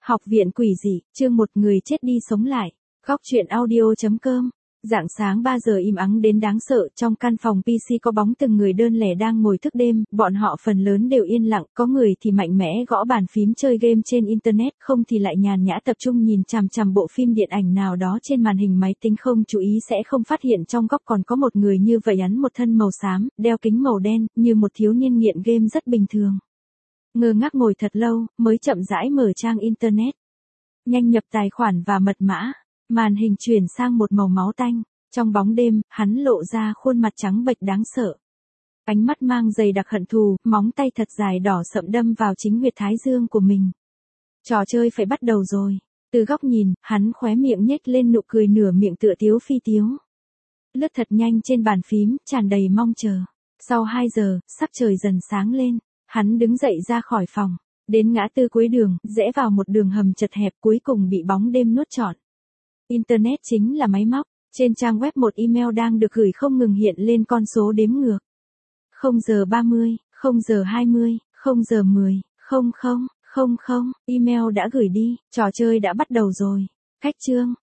Học viện quỷ dị, chương 1 người chết đi sống lại. Góc truyện audio.com. Rạng sáng 3 giờ im ắng đến đáng sợ, trong căn phòng PC có bóng từng người đơn lẻ đang ngồi thức đêm, bọn họ phần lớn đều yên lặng, có người thì mạnh mẽ gõ bàn phím chơi game trên internet, không thì lại nhàn nhã tập trung nhìn chằm chằm bộ phim điện ảnh nào đó trên màn hình máy tính, không chú ý sẽ không phát hiện trong góc còn có một người như vậy, hắn một thân màu xám, đeo kính màu đen, như một thiếu niên nghiện game rất bình thường. Ngơ ngác ngồi thật lâu, mới chậm rãi mở trang internet. Nhanh nhập tài khoản và mật mã, màn hình chuyển sang một màu máu tanh. Trong bóng đêm, hắn lộ ra khuôn mặt trắng bệch đáng sợ. Ánh mắt mang dày đặc hận thù, móng tay thật dài đỏ sậm đâm vào chính huyệt thái dương của mình. Trò chơi phải bắt đầu rồi. Từ góc nhìn, hắn khóe miệng nhếch lên nụ cười nửa miệng tựa tiếu phi tiếu. Lướt thật nhanh trên bàn phím, tràn đầy mong chờ. Sau 2 giờ, sắc trời dần sáng lên. Hắn đứng dậy ra khỏi phòng, đến ngã tư cuối đường, rẽ vào một đường hầm chật hẹp, cuối cùng bị bóng đêm nuốt trọn. Internet chính là máy móc, trên trang web một email đang được gửi không ngừng hiện lên con số đếm ngược. 0 giờ 30, 0 giờ 20, 0 giờ 10, 00, email đã gửi đi, trò chơi đã bắt đầu rồi. Cách chương,